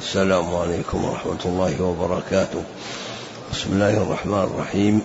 السلام عليكم ورحمة الله وبركاته. بسم الله الرحمن الرحيم.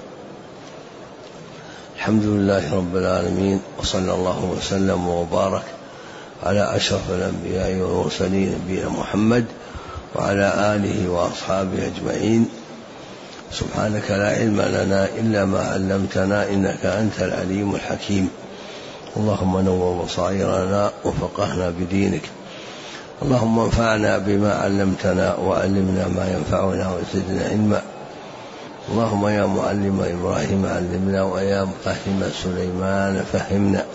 الحمد لله رب العالمين، وصلى الله وسلم وبارك على أشرف الأنبياء والمرسلين نبينا محمد وعلى آله وأصحابه أجمعين. سبحانك لا علم لنا إلا ما علمتنا إنك أنت العليم الحكيم. اللهم نور بصائرنا وفقهنا بدينك. اللهم انفعنا بما علمتنا وعلمنا ما ينفعنا وزدنا علما. اللهم يا معلم إبراهيم علمنا، ويا مفهم سليمان فهمنا.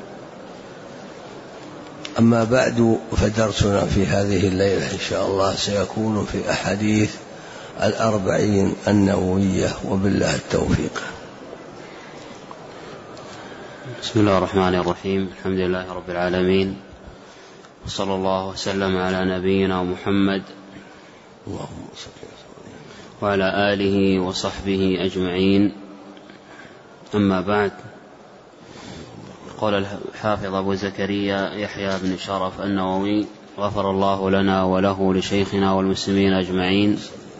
أما بعد، فدرسنا في هذه الليلة إن شاء الله سيكون في أحاديث 40 النووية، وبالله التوفيق. بسم الله الرحمن الرحيم. الحمد لله رب العالمين، وصلى الله وسلم على نبينا محمد وعلى آله وصحبه أجمعين. أما بعد، قال الحافظ أبو زكريا يحيى بن شرف النووي غفر الله لنا وله لشيخنا والمسلمين أجمعين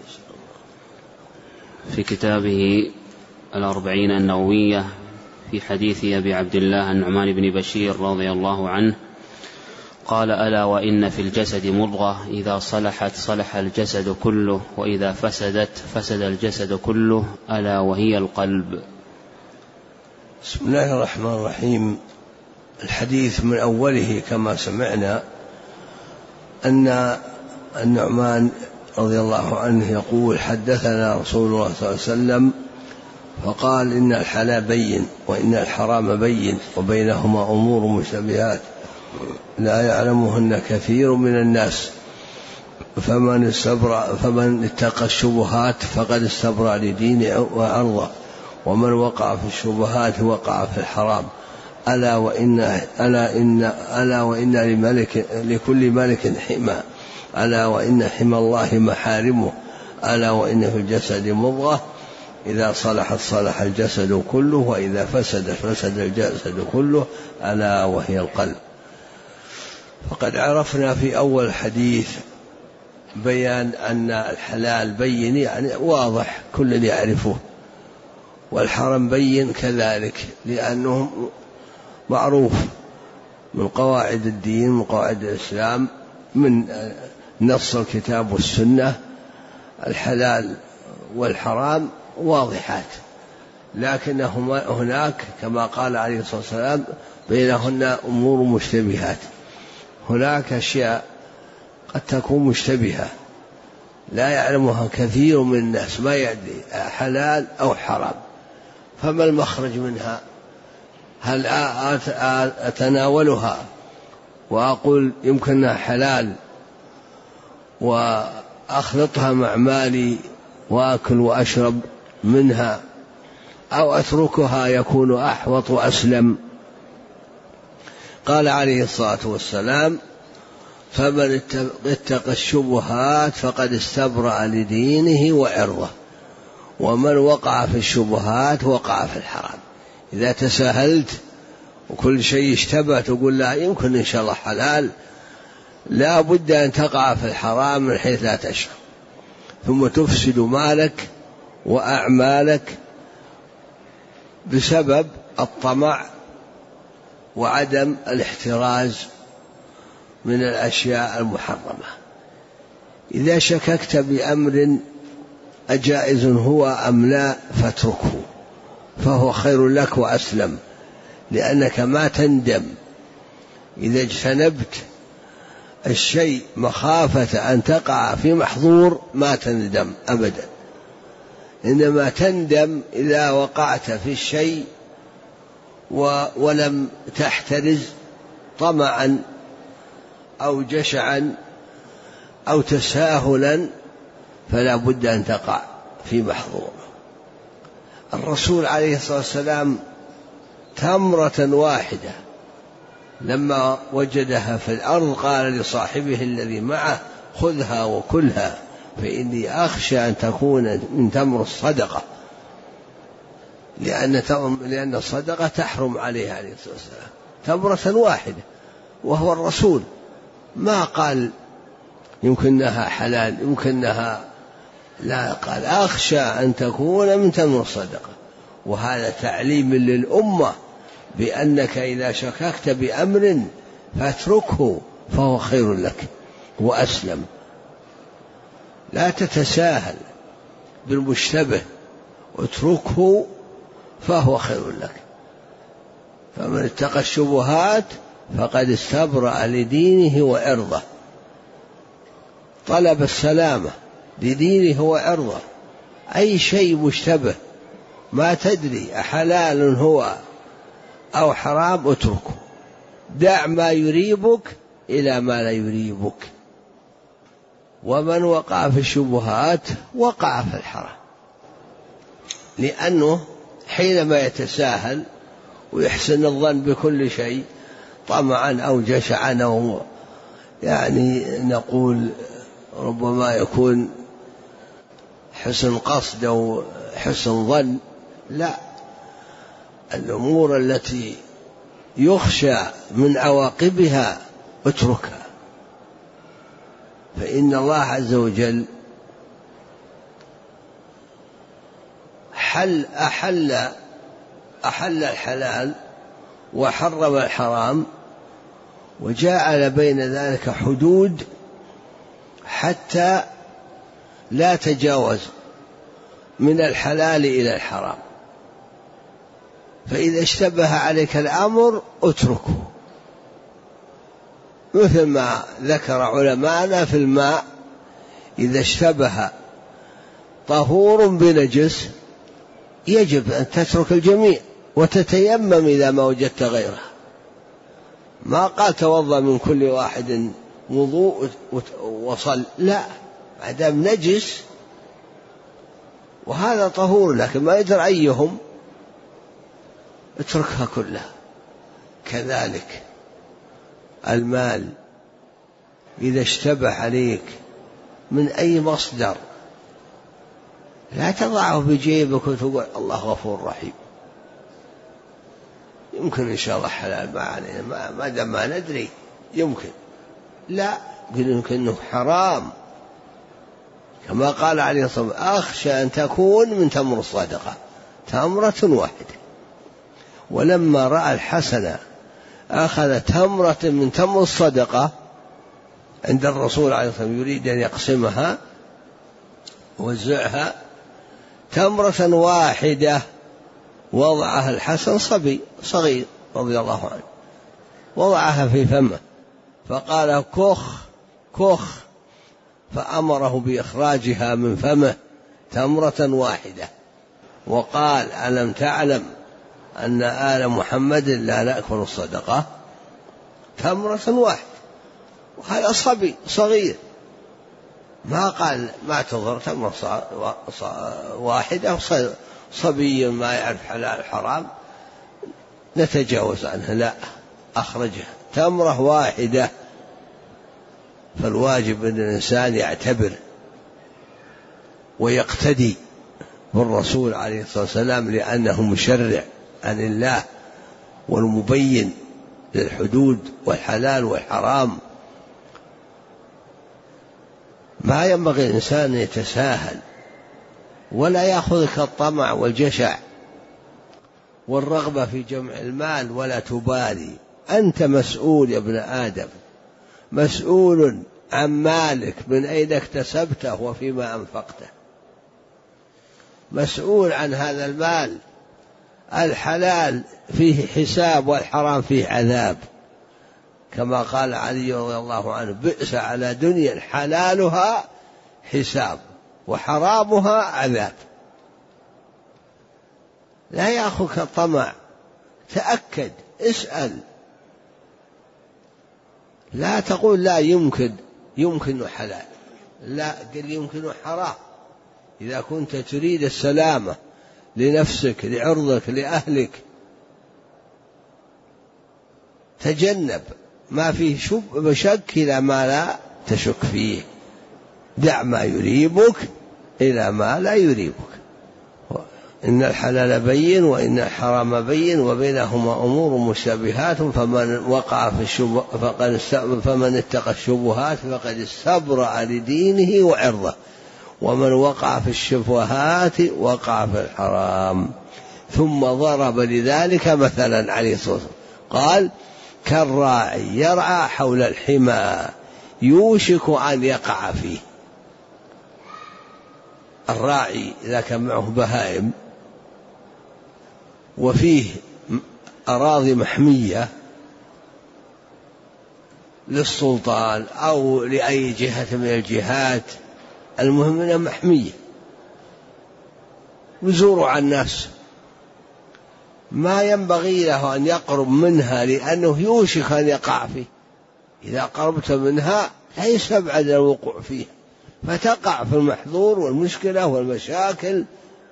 في كتابه 40 النووية في حديث أبي عبد الله النعمان بن بشير رضي الله عنه قال: ألا وإن في الجسد مضغة إذا صلحت صلح الجسد كله، وإذا فسدت فسد الجسد كله، ألا وهي القلب. بسم الله الرحمن الرحيم. الحديث من أوله كما سمعنا أن النعمان رضي الله عنه يقول: حدثنا رسول الله صلى الله عليه وسلم فقال: إن الحلال بين وإن الحرام بين وبينهما أمور مشتبهات لا يعلمهن كثير من الناس، فمن اتقى الشبهات فقد استبرأ لدينه وعرضه، ومن وقع في الشبهات وقع في الحرام. ألا وإن لكل ملك حمى، ألا وإن حمى الله محارمه، ألا وإن في الجسد مضغة إذا صلحت صلح الجسد كله، وإذا فسدت فسد الجسد كله، ألا وهي القلب. فقد عرفنا في أول الحديث بيان أن الحلال بين، يعني واضح كل يعرفه، والحرام بين كذلك، لأنه معروف من قواعد الدين، من قواعد الإسلام، من نص الكتاب والسنة. الحلال والحرام واضحات، لكنهما هناك كما قال عليه الصلاة والسلام بينهن أمور مشتبهات. هناك أشياء قد تكون مشتبهة لا يعلمها كثير من الناس، ما يدري حلال أو حرام، فما المخرج منها؟ هل أتناولها وأقول يمكنها حلال وأخلطها مع مالي وأكل وأشرب منها، أو أتركها يكون أحوط وأسلم؟ قال عليه الصلاة والسلام: فمن اتقى الشبهات فقد استبرأ لدينه وعرضه، ومن وقع في الشبهات وقع في الحرام. إذا تساهلت وكل شيء اشتبه تقول لا يمكن إن شاء الله حلال، لا بد أن تقع في الحرام من حيث لا تشعر، ثم تفسد مالك وأعمالك بسبب الطمع وعدم الاحتراز من الأشياء المحرمة. إذا شككت بأمر أجائز هو أم لا فاتركه، فهو خير لك وأسلم، لأنك ما تندم إذا اجتنبت الشيء مخافة أن تقع في محظور، ما تندم أبدا، إنما تندم إذا وقعت في الشيء ولم تحترز طمعا أو جشعا أو تساهلا، فلا بد أن تقع في محظور. الرسول عليه الصلاة والسلام تمرة واحدة لما وجدها في الأرض قال لصاحبه الذي معه: خذها وكلها، فإني أخشى أن تكون من تمر الصدقة، لأن الصدقة تحرم عليه عليه الصلاة والسلام. تمرة واحدة وهو الرسول، ما قال يمكنها حلال يمكنها، لا، قال أخشى أن تكون من تمر الصدقة. وهذا تعليم للأمة بأنك إذا شككت بأمر فاتركه فهو خير لك وأسلم. لا تتساهل بالمشتبه، اتركه فهو خير لك. فمن اتقى الشبهات فقد استبرأ لدينه وعرضه، طلب السلامة لدينه وعرضه. أي شيء مشتبه ما تدري أحلال هو أو حرام اتركه، دع ما يريبك إلى ما لا يريبك. ومن وقع في الشبهات وقع في الحرام، لأنه حينما يتساهل ويحسن الظن بكل شيء طمعا أو جشعا أو يعني نقول ربما يكون حسن قصد أو حسن ظن، لا، الأمور التي يخشى من عواقبها اتركها. فإن الله عز وجل أحل الحلال وحرم الحرام، وجعل بين ذلك حدود حتى لا تجاوز من الحلال إلى الحرام. فإذا اشتبه عليك الأمر اتركه، مثل ما ذكر علماءنا في الماء، إذا اشتبه طهور بنجس يجب أن تترك الجميع وتتيمم إذا ما وجدت غيره. ما قال توضأ من كل واحد وضوء وصل، لا، ما دام نجس وهذا طهور لكن ما يدري أيهم اتركها كلها. كذلك المال إذا اشتبه عليك من أي مصدر لا تضعه بجيبك وتقول الله غفور رحيم، يمكن إن شاء الله حلال ما علينا، ما دام ما ندري يمكن، لا، يمكن أنه حرام. كما قال عليه الصلاة والسلام أخشى أن تكون من تمر الصدقة تمرة واحدة. ولما رأى الحسنة أخذ تمرة من تمر الصدقة عند الرسول عليه الصلاة والسلام يريد أن يقسمها ووزعها، تمرة واحدة وضعها الحسن صبي صغير رضي الله عنه، وضعها في فمه فقال كخ كخ، فأمره بإخراجها من فمه تمرة واحدة، وقال ألم تعلم أن آل محمد لا نأكل الصدقة؟ تمرة واحدة، وهذا صبي صغير، ما قال ما تضر تمرة واحدة، صبي ما يعرف حلال حرام نتجاوز عنه، لا، أخرجها تمرة واحدة. فالواجب أن الإنسان يعتبر ويقتدي بالرسول عليه الصلاة والسلام، لأنه مشرع عن الله والمبين للحدود والحلال والحرام. ما ينبغي الإنسان يتساهل ولا يأخذك الطمع والجشع والرغبة في جمع المال ولا تبالي. أنت مسؤول يا ابن آدم، مسؤول عن مالك، من أين اكتسبته وفيما أنفقته، مسؤول عن هذا المال. الحلال فيه حساب والحرام فيه عذاب، كما قال علي رضي الله عنه بئس على دنيا حلالها حساب وحرامها عذاب. لا يأخذك الطمع، تأكد، اسأل، لا تقول لا يمكن حلال، لا، قل يمكن حرام. إذا كنت تريد السلامة لنفسك لعرضك لأهلك تجنب ما فيه شك إلى ما لا تشك فيه، دع ما يريبك إلى ما لا يريبك. إن الحلال بين وإن الحرام بين وبينهما أمور مشتبهات فمن اتقى الشبهات فقد استبرأ لدينه وعرضه ومن وقع في الشبهات وقع في الحرام. ثم ضرب لذلك مثلا عليه الصلاة والسلام قال كالراعي يرعى حول الحمى يوشك أن يقع فيه. الراعي إذا كان معه بهائم وفيه أراضي محمية للسلطان أو لأي جهة من الجهات، المهم أنها محمية وزوروا على الناس، ما ينبغي له أن يقرب منها لأنه يوشك أن يقع فيه. إذا قربت منها لا يستبعد الوقوع فيها فتقع في المحظور والمشكلة والمشاكل.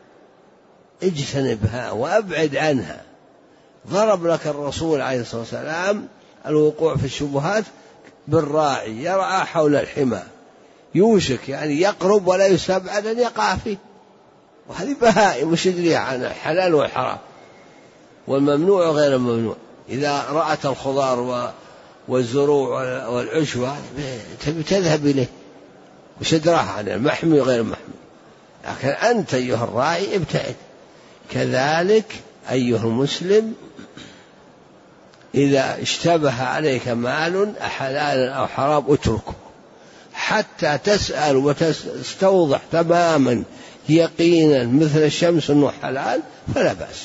اجتنبها وأبعد عنها. ضرب لك الرسول عليه الصلاة والسلام الوقوع في الشبهات بالراعي يرعى حول الحمى يوشك يعني يقرب ولا يستبعد أن يقع فيه. وهذه بهائم وش يدري عن الحلال والحرام والممنوع وغير الممنوع. إذا رأت الخضار والزروع والعشوة تذهب إليه وش يدراها عن المحمي وغير المحمي. لكن أنت أيها الراعي ابتعد. كذلك أيها المسلم إذا اشتبه عليك مال أحلال أو حرام اتركه حتى تسأل وتستوضح تماما يقينا مثل الشمس أنه حلال فلا بأس.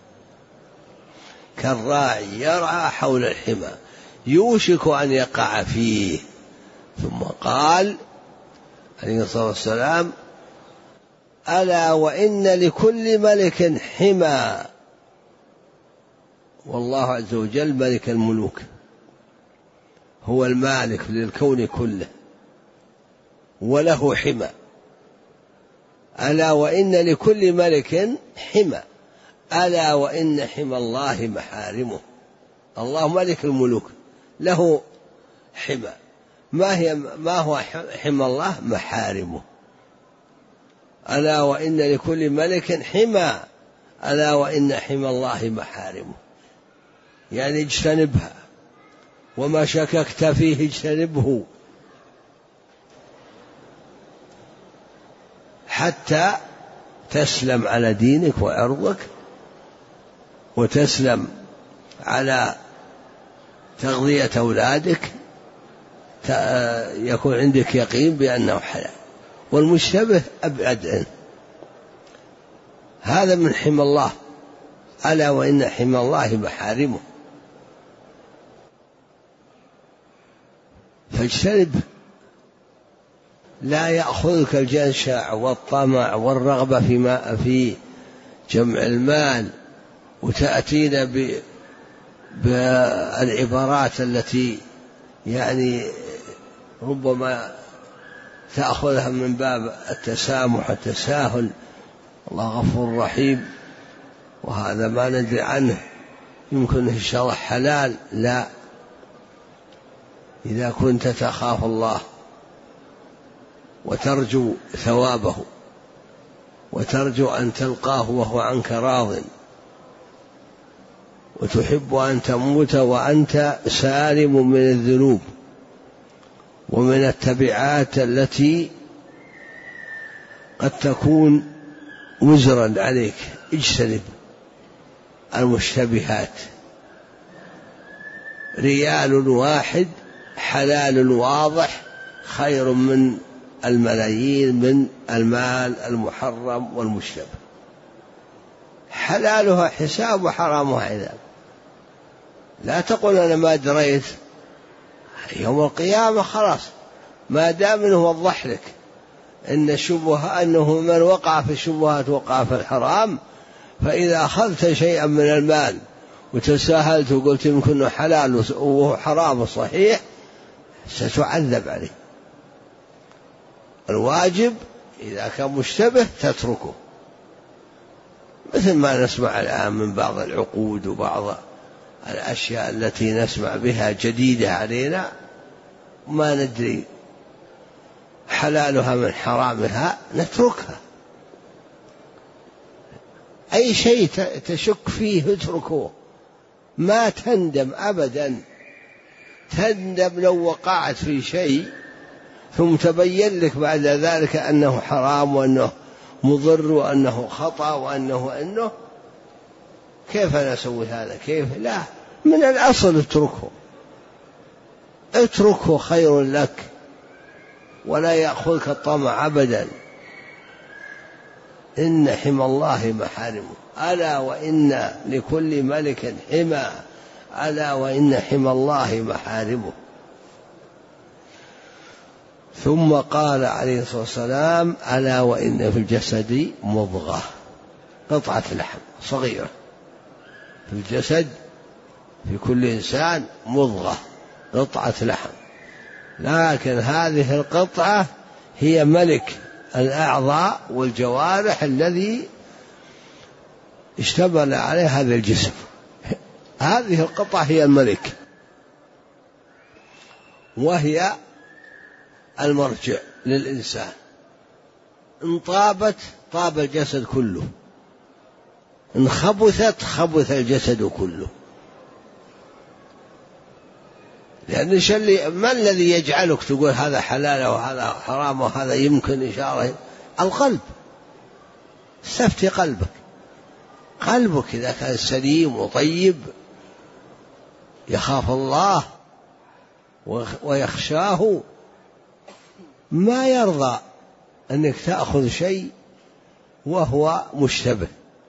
كالراعي يرعى حول الحمى يوشك أن يقع فيه. ثم قال عليه الصلاة والسلام ألا وإن لكل ملك حمى. والله عز وجل ملك الملوك هو المالك للكون كله وله حمى. ألا وإن لكل ملك حمى ألا وإن حمى الله محارمه. الله ملك الملوك له حمى. ما هو حمى الله؟ محارمه. ألا وإن لكل ملك حمى ألا وإن حمى الله محارمه، يعني اجتنبها وما شككت فيه اجتنبه حتى تسلم على دينك وعرضك وتسلم على تغذية أولادك، يكون عندك يقين بأنه حلال. والمشتبه أبعد عنه. هذا من حمى الله. ألا وإن حمى الله محارمه. فاجتنب. لا يأخذك الجشع والطمع والرغبة في جمع المال وتأتينا بالعبارات التي يعني ربما تأخذها من باب التسامح التساهل. الله غفور رحيم وهذا ما ندري عنه، يمكن إن شاء الله حلال. لا، إذا كنت تخاف الله وترجو ثوابه وترجو أن تلقاه وهو عنك راض وتحب أن تموت وأنت سالم من الذنوب ومن التبعات التي قد تكون وزرا عليك، اجتنب المشتبهات. ريال واحد حلال واضح خير من الملايين من المال المحرم والمشتبه. حلالها حساب وحرامها عذاب. لا تقول أنا ما دريت، يوم القيامة خلاص ما دام انه وضح لك ان الشبهة انه من وقع في الشبهات وقع في الحرام. فإذا أخذت شيئا من المال وتساهلت وقلت يمكن حلال وهو حرام صحيح ستعذب عليه. الواجب إذا كان مشتبه تتركه، مثل ما نسمع الآن من بعض العقود وبعض الأشياء التي نسمع بها جديدة علينا ما ندري حلالها من حرامها نتركها. أي شيء تشك فيه اتركه، ما تندم أبدا. تندم لو وقعت في شيء ثم تبين لك بعد ذلك أنه حرام وأنه مضر وأنه خطأ وأنه كيف أنا أسوي هذا، كيف؟ لا، من الأصل اتركه خير لك، ولا يأخذك الطمع أبدا. إن حمى الله محارمه، ألا وإن لكل ملك حمى، ألا وإن حمى الله محارمه. ثم قال عليه الصلاة والسلام: ألا وإن في الجسد مضغة، قطعة لحم صغيرة في الجسد، في كل إنسان مضغة، قطعة لحم، لكن هذه القطعة هي ملك الأعضاء والجوارح الذي اشتمل عليه هذا الجسم. هذه القطعة هي الملك، وهي المرجع للإنسان. إن طابت طاب الجسد كله، إن خبثت خبث الجسد كله. لأن ما الذي يجعلك تقول هذا حلال وهذا حرام وهذا يمكن إن شاء الله؟ القلب. استفتي قلبك إذا كان سليم وطيب يخاف الله ويخشاه، ما يرضى أنك تأخذ شيء وهو مشتبه،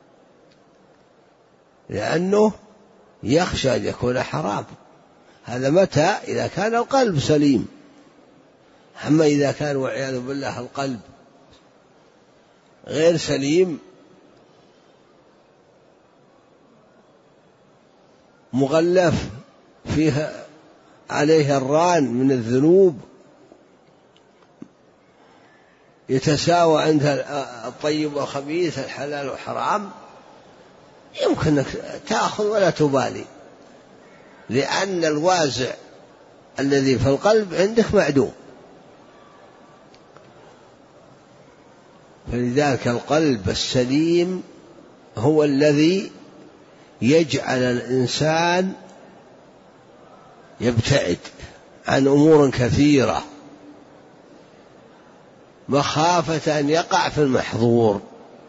لأنه يخشى أن يكون حرام. هذا متى؟ إذا كان القلب سليم. أما إذا كان والعياذ بالله القلب غير سليم، مغلف فيها عليه الران من الذنوب، يتساوى عند الطيب والخبيث، الحلال والحرام، يمكنك تأخذ ولا تبالي، لأن الوازع الذي في القلب عندك معدوم. فلذلك القلب السليم هو الذي يجعل الإنسان يبتعد عن أمور كثيرة مخافة أن يقع في المحظور،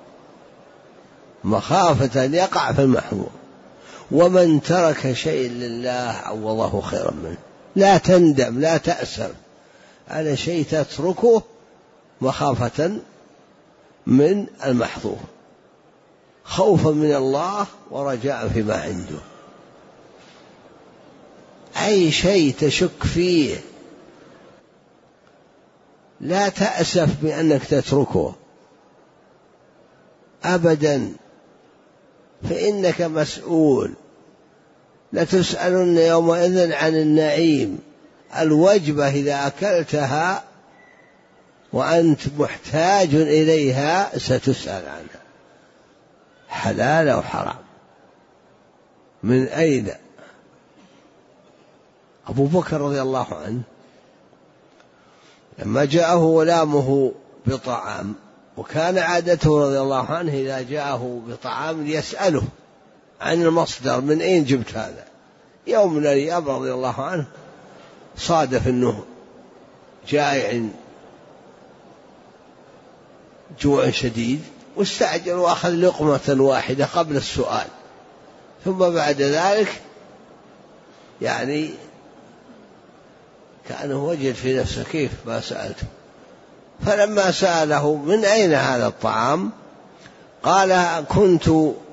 ومن ترك شيء لله عوضه خيرا منه. لا تندم، لا تأسف على شيء تتركه مخافة من المحظور، خوفا من الله ورجاء فيما عنده. أي شيء تشك فيه لا تأسف بأنك تتركه أبدا، فإنك مسؤول. لتسألن يومئذ عن النعيم. الوجبة إذا أكلتها وأنت محتاج إليها ستسأل عنها، حلال أو حرام، من أين. أبو بكر رضي الله عنه لما جاءه غلامه بطعام، وكان عادته رضي الله عنه إذا جاءه بطعام يسأله عن المصدر، من أين جبت هذا. يوم من الأيام رضي الله عنه صادف أنه جائع جوع شديد، واستعجل وأخذ لقمة واحدة قبل السؤال، ثم بعد ذلك يعني كأنه وجد في نفسه كيف ما سألته. فلما سأله من أين هذا الطعام قال: كنت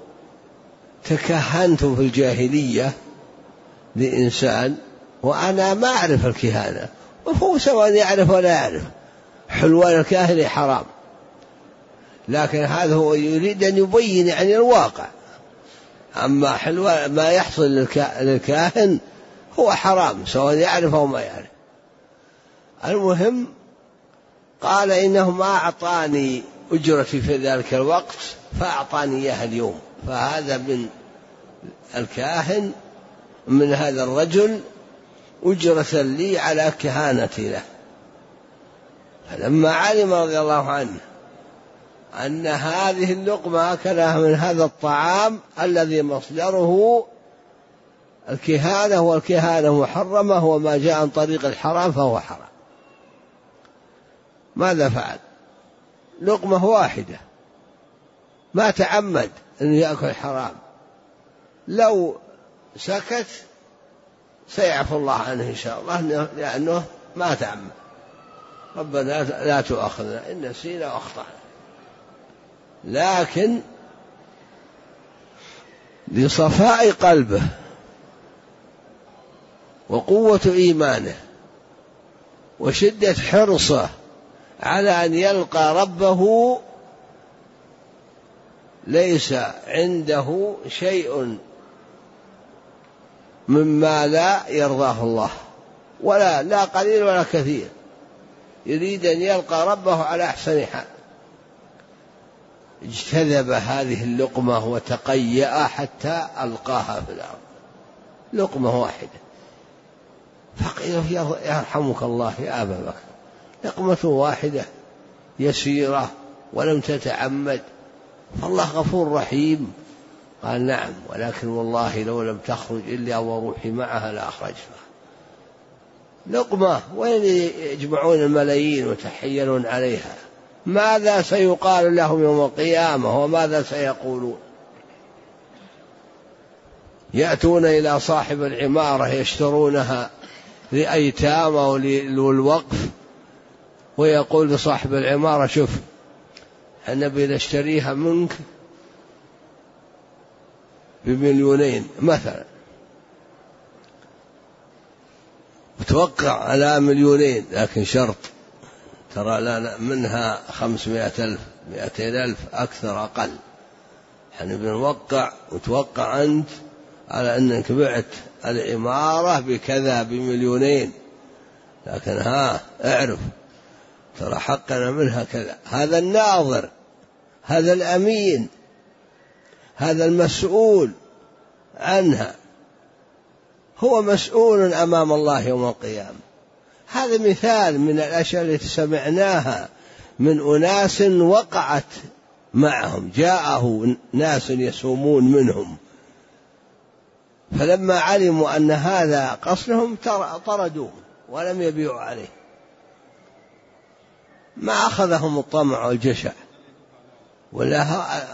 تكهنت في الجاهلية لإنسان وأنا ما أعرف الكهانة، وهو سواء يعرف ولا يعرف، حلوان الكاهن حرام، لكن هذا هو يريد أن يبين عن الواقع. أما حلوان ما يحصل للكاهن هو حرام سواء يعرف أو ما يعرف. المهم قال: إنه ما أعطاني أجرتي في ذلك الوقت فأعطاني إياها اليوم، فهذا من الكاهن من هذا الرجل أجرة لي على كهانتي له. فلما علم رضي الله عنه أن هذه اللقمة أكلها من هذا الطعام الذي مصدره الكهانة، والكهانة محرمة، وما جاء عن طريق الحرام فهو حرام. ماذا فعل؟ لقمة واحدة، ما تعمد أنه يأكل حرام، لو سكت سيعفو الله عنه إن شاء الله، لأنه ما تعمد. ربنا لا تؤاخذنا إن نسينا وأخطأنا. لكن لصفاء قلبه وقوة إيمانه وشدة حرصه على أن يلقى ربه، ليس عنده شيء مما لا يرضاه الله، لا قليل ولا كثير، يريد أن يلقى ربه على أحسن حال. اجتذب هذه اللقمة وتقيأ حتى ألقاها في الأرض، لقمة واحدة. فقيل يرحمك الله يا أبا بكر، لقمة واحدة يسيرة ولم تتعمد، فالله غفور رحيم. قال نعم، ولكن والله لو لم تخرج إلا وروحي معها لأخرجها. لقمة، وين يجمعون الملايين وتحيلون عليها؟ ماذا سيقال لهم يوم القيامة وماذا سيقولون؟ يأتون إلى صاحب العمارة يشترونها لأيتام أو للوقف، ويقول لصاحب العمارة شوف أنا بنشتريها منك ب2,000,000 مثلا، وتوقع على 2,000,000، لكن شرط ترى لنا منها 500,000 200,000 أكثر أقل، يعني بنوقع وتوقع أنت على أنك بعت العمارة بكذا ب2,000,000، لكن اعرف ترى حقنا منها كذا. هذا الناظر، هذا الأمين، هذا المسؤول عنها، هو مسؤول أمام الله يوم القيامة. هذا مثال من الأشياء التي سمعناها من أناس وقعت معهم، جاءه ناس يسومون منهم، فلما علموا أن هذا قصدهم طردوه ولم يبيعوا عليه، ما أخذهم الطمع والجشع. ولا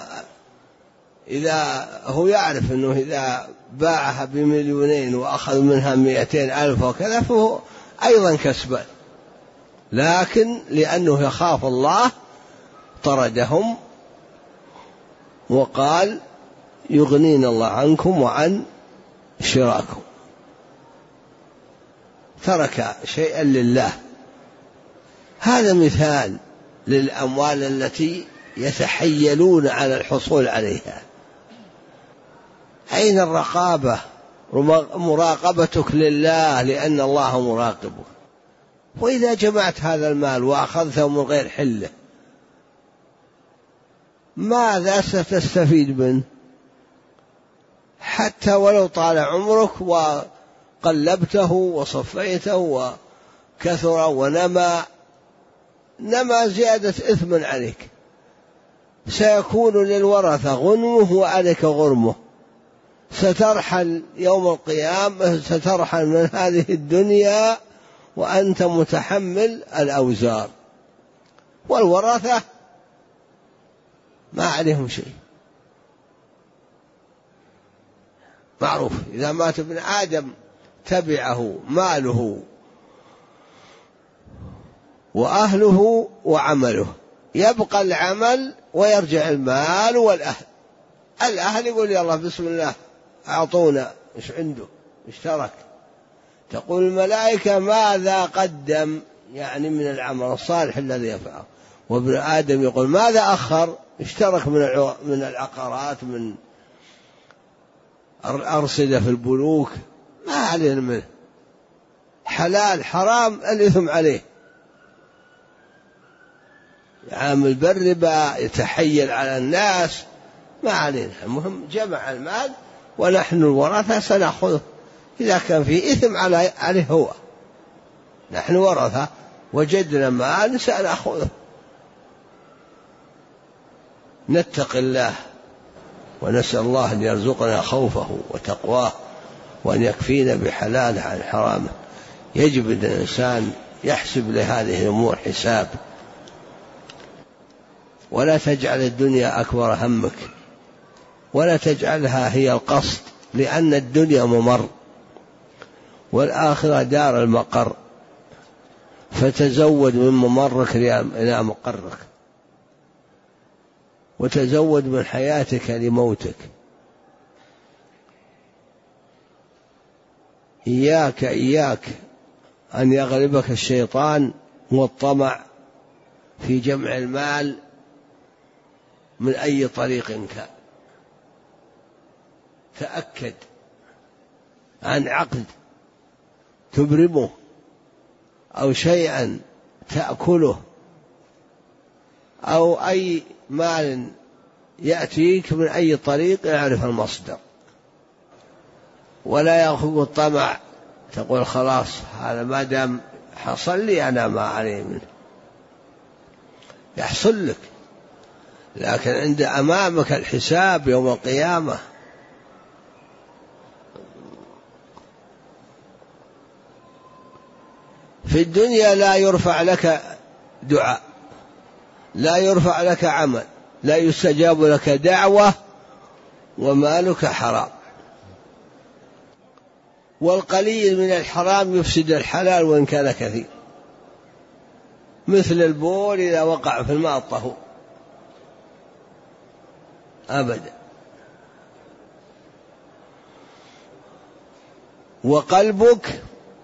إذا هو يعرف أنه إذا باعها ب2,000,000 وأخذ منها 200,000 وكذا فهو أيضا كسبان، لكن لأنه يخاف الله طردهم وقال يغنينا الله عنكم وعن شراكم، ترك شيئا لله. هذا مثال للأموال التي يتحيلون على الحصول عليها. أين الرقابة؟ مراقبتك لله، لأن الله مراقبك. وإذا جمعت هذا المال وأخذته من غير حله ماذا ستستفيد منه؟ حتى ولو طال عمرك وقلبته وصفيته وكثر ونمى زيادة إثم عليك، سيكون للورثة غنمه وعليك غرمه. سترحل يوم القيامة، سترحل من هذه الدنيا وأنت متحمل الأوزار، والورثة ما عليهم شيء. معروف إذا مات ابن آدم تبعه ماله وأهله وعمله، يبقى العمل ويرجع المال والأهل. الأهل يقول يلا بسم الله أعطونا إيش عنده اشترك، تقول الملائكة ماذا قدم، يعني من العمل الصالح الذي يفعله. وابن آدم يقول ماذا أخر، اشترك من العقارات، من أرصدة في البنوك، ما علينا منه، حلال حرام الإثم عليه. يعامل بالربا، يتحيل على الناس، ما علينا، المهم جمع المال ونحن الورثة سنأخذه. إذا كان في إثم عليه هو، نحن ورثة وجدنا مال سنأخذه. نتقي الله ونسأل الله أن يرزقنا خوفه وتقواه وأن يكفينا بحلاله عن حرامه. يجب أن الإنسان يحسب لهذه الأمور حساب، ولا تجعل الدنيا أكبر همك، ولا تجعلها هي القصد، لأن الدنيا ممر والآخرة دار المقر. فتزود من ممرك إلى مقرك، وتزود من حياتك لموتك. إياك أن يغلبك الشيطان والطمع في جمع المال من أي طريق كان. تأكد عن عقد تبرمه أو شيئا تأكله أو أي مال يأتيك من أي طريق يعرف المصدر، ولا يأخذ الطمع تقول خلاص هذا ما دام حصل لي أنا ما علي منه. يحصل لك، لكن عند أمامك الحساب يوم القيامة. في الدنيا لا يرفع لك دعاء، لا يرفع لك عمل، لا يستجاب لك دعوة، ومالك حرام. والقليل من الحرام يفسد الحلال وإن كان كثير، مثل البول إذا وقع في الماء الطهور أبدا. وقلبك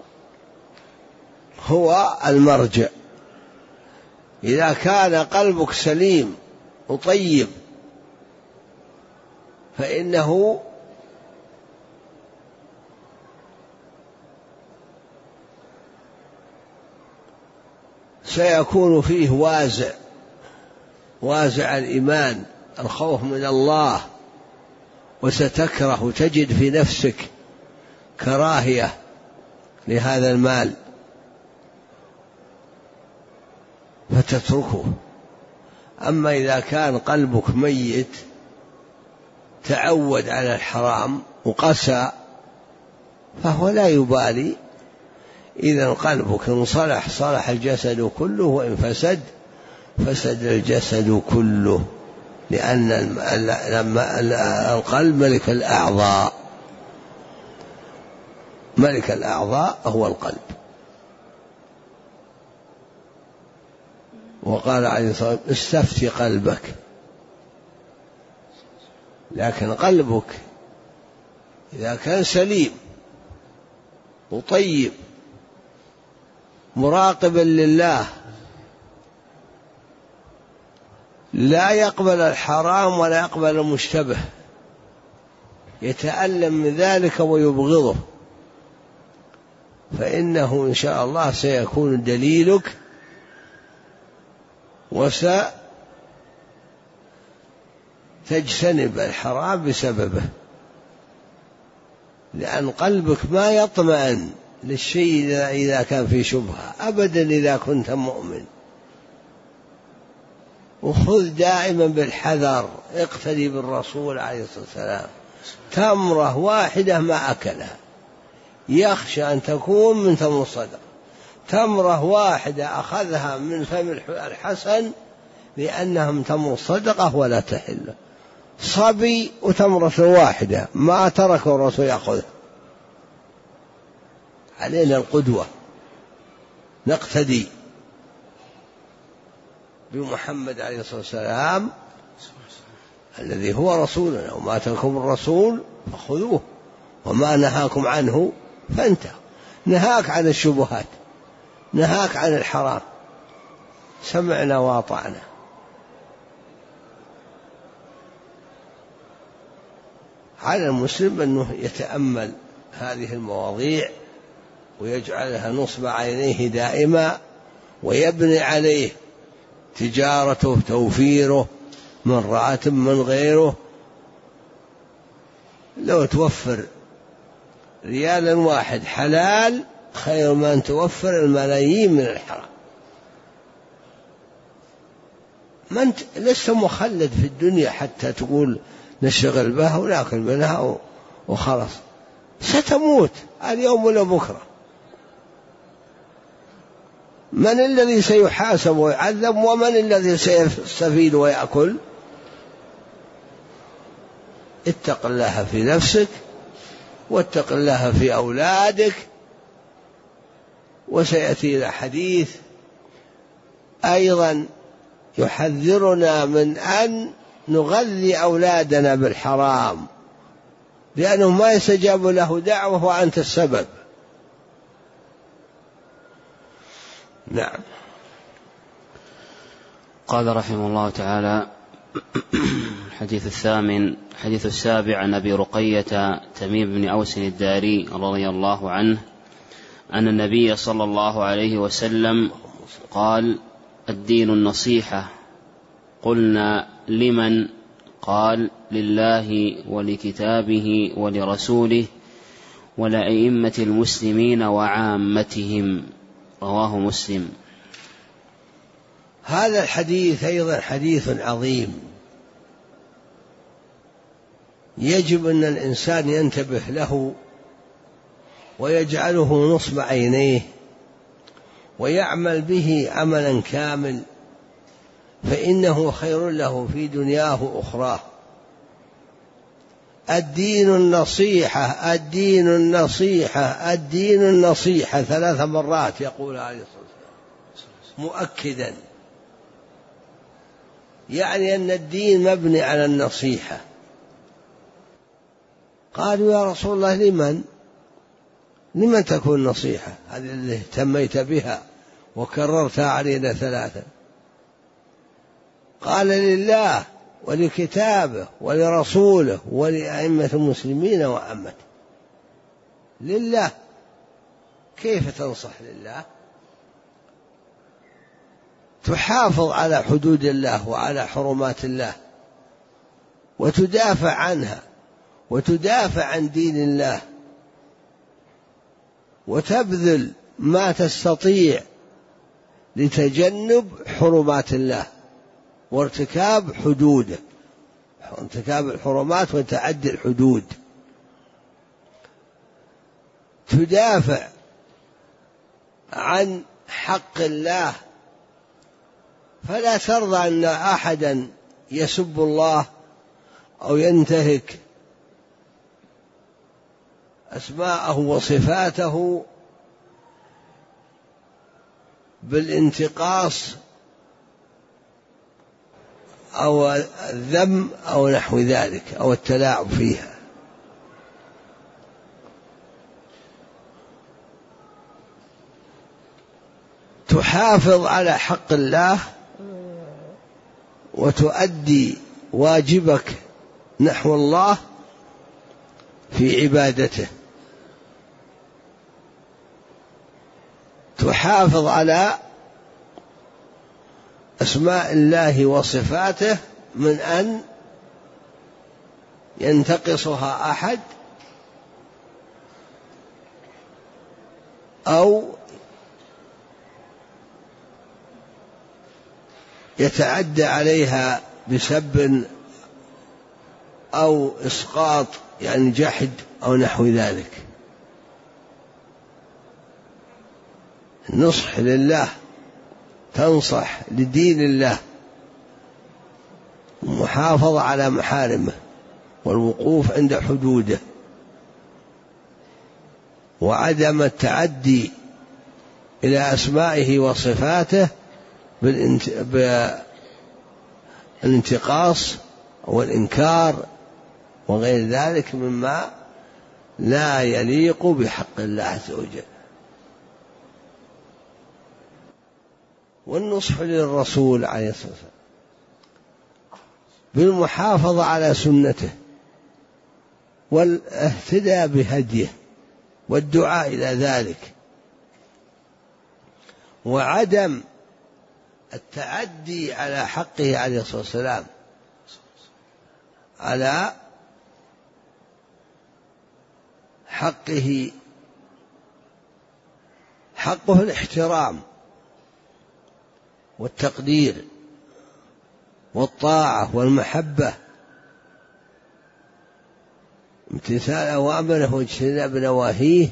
هو المرجع. إذا كان قلبك سليم وطيب فإنه سيكون فيه وازع الإيمان، الخوف من الله، وستكره تجد في نفسك كراهية لهذا المال فتتركه. أما إذا كان قلبك ميت تعود على الحرام وقسى فهو لا يبالي. إذا قلبك إن صلح صلح الجسد كله، وإن فسد الجسد كله، لأن القلب ملك الأعضاء، ملك الأعضاء هو القلب. وقال عليه الصلاة والسلام استفتي قلبك. لكن قلبك إذا كان سليم وطيب مراقبا لله لا يقبل الحرام ولا يقبل المشتبه، يتألم من ذلك ويبغضه، فإنه إن شاء الله سيكون دليلك وستجتنب الحرام بسببه. لأن قلبك ما يطمئن للشيء إذا كان في شبهة أبدا إذا كنت مؤمن. وخذ دائما بالحذر، اقتدي بالرسول عليه الصلاة والسلام. تمرة واحدة ما أكلها يخشى أن تكون من تمر الصدقة، تمرة واحدة أخذها من فم الحسن لأنها من تمر الصدقة ولا تحل. صبي وتمرة واحدة ما ترك الرسول يأخذها. علينا القدوة، نقتدي بمحمد عليه الصلاة والسلام الذي هو رسولنا. وما آتاكم الرسول فخذوه وما نهاكم عنه فانتهوا. نهاك عن الشبهات، نهاك عن الحرام، سمعنا وأطعنا. على المسلم أنه يتأمل هذه المواضيع ويجعلها نصب عينيه دائما، ويبني عليه تجارته، توفيره من راتب من غيره. لو توفر ريالا واحد حلال خير ما أن توفر الملايين من الحرام. ما أنت لست مخلد في الدنيا حتى تقول نشتغل بها ونأكل منها وخلاص. ستموت اليوم ولا بكرة. من الذي سيحاسب ويعذب ومن الذي سيستفيد ويأكل؟ اتق الله في نفسك واتق الله في أولادك. وسيأتي حديث أيضا يحذرنا من أن نغذي أولادنا بالحرام، لأنه ما يستجاب له دعوة وأنت السبب. نعم. قال رحمه الله تعالى: الحديث الثامن حديث السابع عن أبي رقية تميم بن أوس الداري رضي الله عنه أن النبي صلى الله عليه وسلم قال: الدين النصيحة. قلنا: لمن؟ قال: لله ولكتابه ولرسوله ولأئمة المسلمين وعامتهم. رواه مسلم. هذا الحديث أيضا حديث عظيم، يجب أن الإنسان ينتبه له ويجعله نصب عينيه ويعمل به عملا كامل، فإنه خير له في دنياه وأخراه. الدين النصيحة، الدين النصيحة، الدين النصيحة 3 مرات يقول عليه الصلاة والسلام مؤكدا، يعني أن الدين مبني على النصيحة. قالوا: يا رسول الله لمن تكون نصيحة هذه اللي اهتميت بها وكررتها علينا 3؟ قال: لله ولكتابه ولرسوله ولأئمة المسلمين وعامته. لله، كيف تنصح لله؟ تحافظ على حدود الله وعلى حرمات الله وتدافع عنها وتدافع عن دين الله وتبذل ما تستطيع لتجنب حرمات الله وارتكاب حدوده، ارتكاب الحرمات وتعدي الحدود. تدافع عن حق الله، فلا ترضى أن أحدا يسب الله أو ينتهك أسماءه وصفاته بالانتقاص أو الذم أو نحو ذلك أو التلاعب فيها. تحافظ على حق الله وتؤدي واجبك نحو الله في عبادته. تحافظ على أسماء الله وصفاته من أن ينتقصها أحد أو يتعدى عليها بسب أو إسقاط، يعني جحد أو نحو ذلك. النصح لله، تنصح لدين الله، المحافظة على محارمه والوقوف عند حدوده وعدم التعدي إلى أسمائه وصفاته بالانتقاص والإنكار وغير ذلك مما لا يليق بحق الله عز وجل. والنصح للرسول عليه الصلاة والسلام بالمحافظة على سنته والاهتداء بهديه والدعاء إلى ذلك، وعدم التعدي على حقه عليه الصلاة والسلام، على حقه. حقه الاحترام والتقدير والطاعة والمحبة، امتثال أوامره واجتناب نواهيه،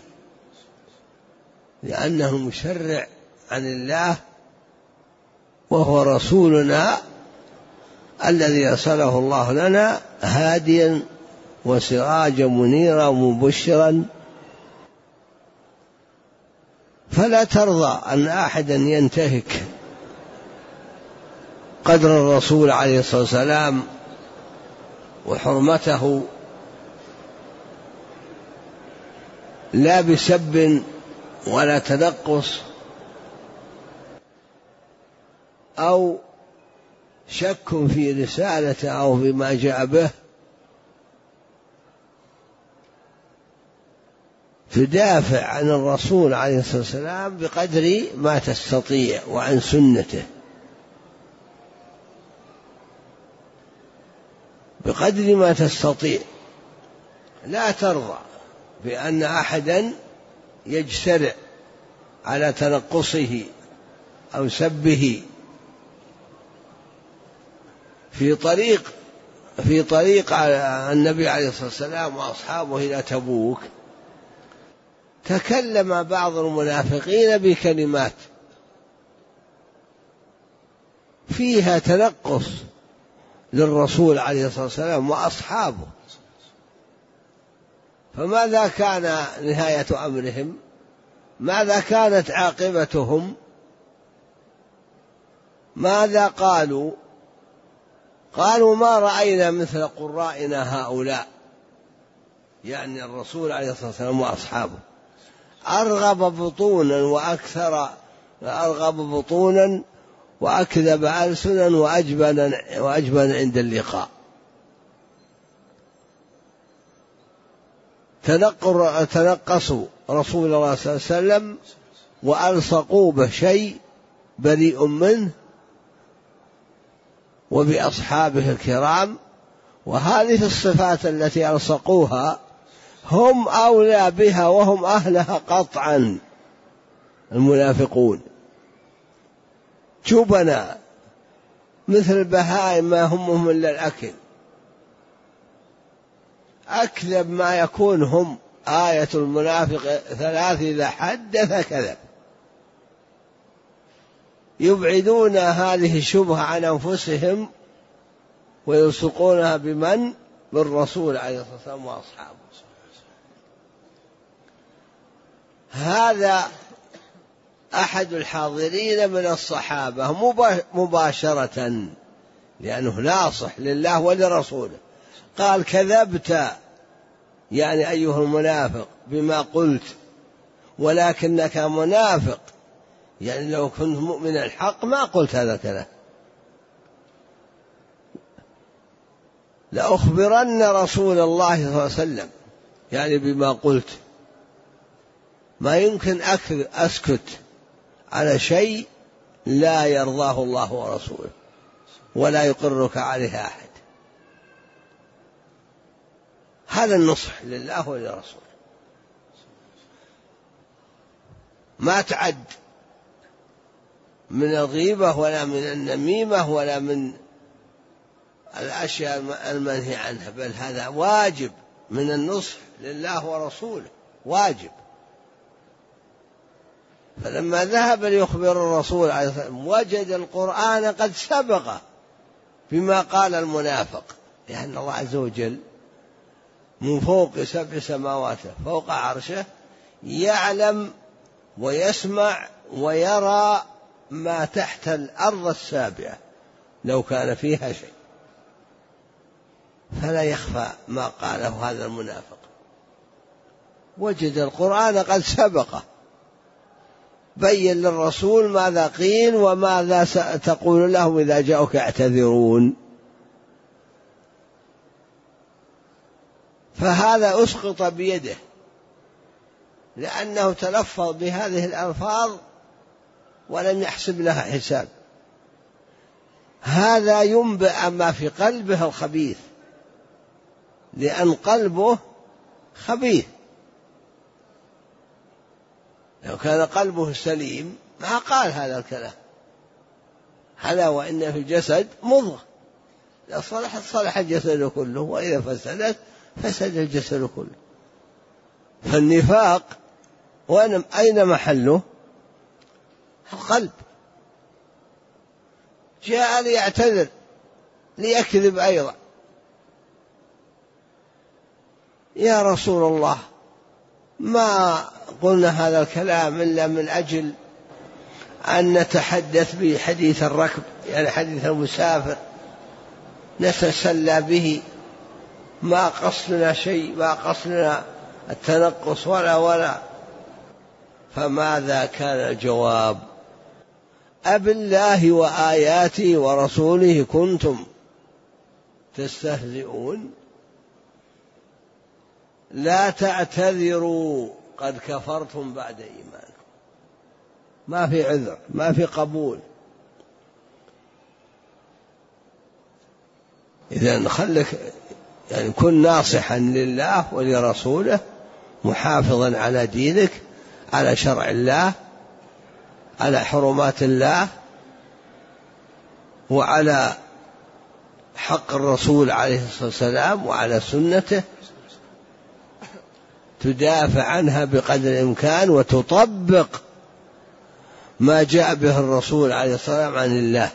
لأنه المشرع عن الله وهو رسولنا الذي أرسله الله لنا هاديا وسراجا منيرا ومبشرا. فلا ترضى أن أحدا ينتهك قدر الرسول عليه الصلاة والسلام وحرمته، لا بسب ولا تنقص أو شك في رسالته أو فيما جاء به، تدافع عن الرسول عليه الصلاة والسلام بقدر ما تستطيع وعن سنته بقدر ما تستطيع. لا ترضى بأن أحدا يجترئ على تنقصه أو سبه. في طريق النبي عليه الصلاة والسلام وأصحابه إلى تبوك تكلم بعض المنافقين بكلمات فيها تنقص للرسول عليه الصلاة والسلام وأصحابه. فماذا كان نهاية أمرهم؟ ماذا كانت عاقبتهم؟ ماذا قالوا؟ قالوا ما رأينا مثل قرائنا هؤلاء، يعني الرسول عليه الصلاة والسلام وأصحابه، أرغب بطونا وأكذب ألسنا وأجبن عند اللقاء. تنقصوا رسول الله صلى الله عليه وسلم وألصقوا به شيء بريء منه وبأصحابه الكرام، وهذه الصفات التي ألصقوها هم أولى بها وهم أهلها قطعا. المنافقون جبنا مثل البهائم ما همهم إلا الأكل، أكذب ما يكون هم. آية المنافق 3: إذا حدث كذب. يبعدون هذه الشبهة عن أنفسهم ويلصقونها بمن؟ بالرسول عليه الصلاة والسلام وأصحابه. هذا أحد الحاضرين من الصحابة مباشرة، لأنه ناصح لله ولرسوله، قال: كذبت يعني أيها المنافق بما قلت، ولكنك منافق، يعني لو كنت مؤمن الحق ما قلت هذا الكلام. لأخبرن رسول الله صلى الله عليه وسلم، يعني بما قلت. ما يمكن أسكت على شيء لا يرضاه الله ورسوله ولا يقرك عليه أحد. هذا النصح لله ولرسوله. ما تعد من الغيبة ولا من النميمة ولا من الأشياء المنهي عنها، بل هذا واجب من النصح لله ورسوله، واجب. فلما ذهب ليخبر الرسول عليه الصلاة والسلام وجد القرآن قد سبق بما قال المنافق، لأن الله عز وجل من فوق 7 سماوات فوق عرشه يعلم ويسمع ويرى ما تحت الأرض السابعة لو كان فيها شيء، فلا يخفى ما قاله هذا المنافق. وجد القرآن قد سبقه، بين للرسول ماذا قيل وماذا تقول لهم إذا جاءوك يعتذرون. فهذا أسقط بيده، لأنه تلفظ بهذه الألفاظ ولم يحسب لها حساب. هذا ينبئ ما في قلبه الخبيث، لأن قلبه خبيث. لو كان قلبه سليم ما قال هذا الكلام. هذا وإن في الجسد مضغة إذا صلحت صلح الجسد كله، وإذا فسدت فسد الجسد كله. فالنفاق أين محله؟ القلب. جاء ليعتذر ليكذب أيضا: يا رسول الله ما قلنا هذا الكلام إلا من أجل أن نتحدث بحديث الركب، يعني حديث المسافر، نتسلى به، ما قصدنا شيء، ما قصدنا التنقص ولا. فماذا كان الجواب؟ أبالله وآياته ورسوله كنتم تستهزئون؟ لا تعتذروا قد كفرتم بعد إيمانكم. ما في عذر، ما في قبول. إذن خلك يعني كن ناصحا لله ولرسوله، محافظا على دينك، على شرع الله، على حرمات الله، وعلى حق الرسول عليه الصلاة والسلام، وعلى سنته، تدافع عنها بقدر الإمكان، وتطبق ما جاء به الرسول عليه الصلاة والسلام عن الله.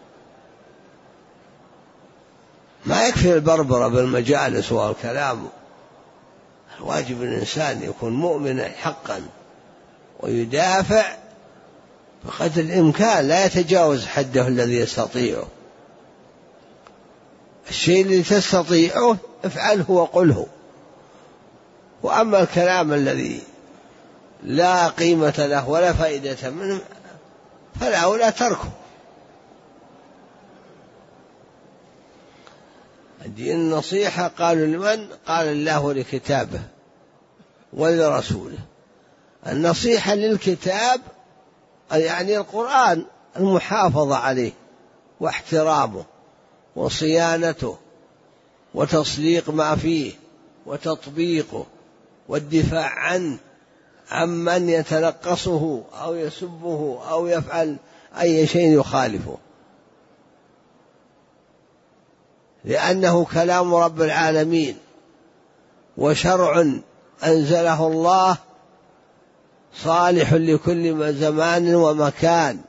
ما يكفي البربرة بالمجالس والكلام. الواجب الإنسان يكون مؤمنا حقا ويدافع بقدر الإمكان، لا يتجاوز حده الذي يستطيعه. الشيء الذي تستطيعه افعله وقله. وأما الكلام الذي لا قيمة له ولا فائدة منه فلا تركه. الدين النصيحة قالوا لمن؟ قال الله لكتابه ولرسوله. النصيحة للكتاب يعني القرآن، المحافظة عليه واحترامه وصيانته وتصديق ما فيه وتطبيقه والدفاع عنه عمن يتنقصه أو يسبه أو يفعل أي شيء يخالفه، لأنه كلام رب العالمين وشرع أنزله الله صالح لكل زمان ومكان،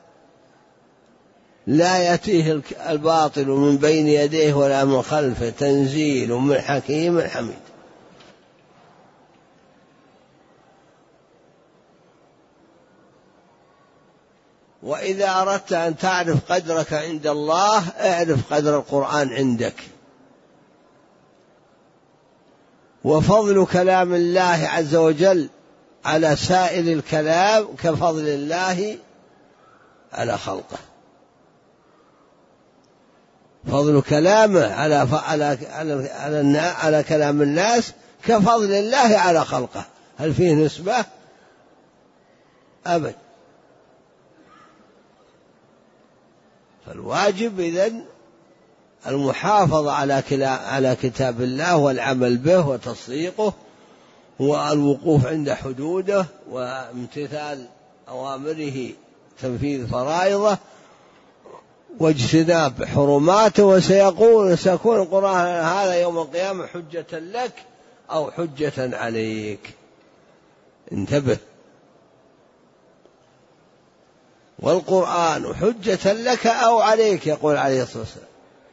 لا يأتيه الباطل من بين يديه ولا من خلفه، تنزيل من حكيم حميد. وإذا أردت أن تعرف قدرك عند الله اعرف قدر القرآن عندك. وفضل كلام الله عز وجل على سائر الكلام كفضل الله على خلقه. فضل كلامه على كلام الناس كفضل الله على خلقه. هل فيه نسبة؟ أبدا. فالواجب إذن المحافظة على كتاب الله والعمل به وتصديقه، والوقوف عند حدوده وامتثال أوامره، تنفيذ فرائضه، واجتناب حرماته. وسيكون القرآن هذا يوم القيامة حجة لك أو حجة عليك. انتبه، والقرآن حجة لك أو عليك، يقول عليه الصلاة والسلام.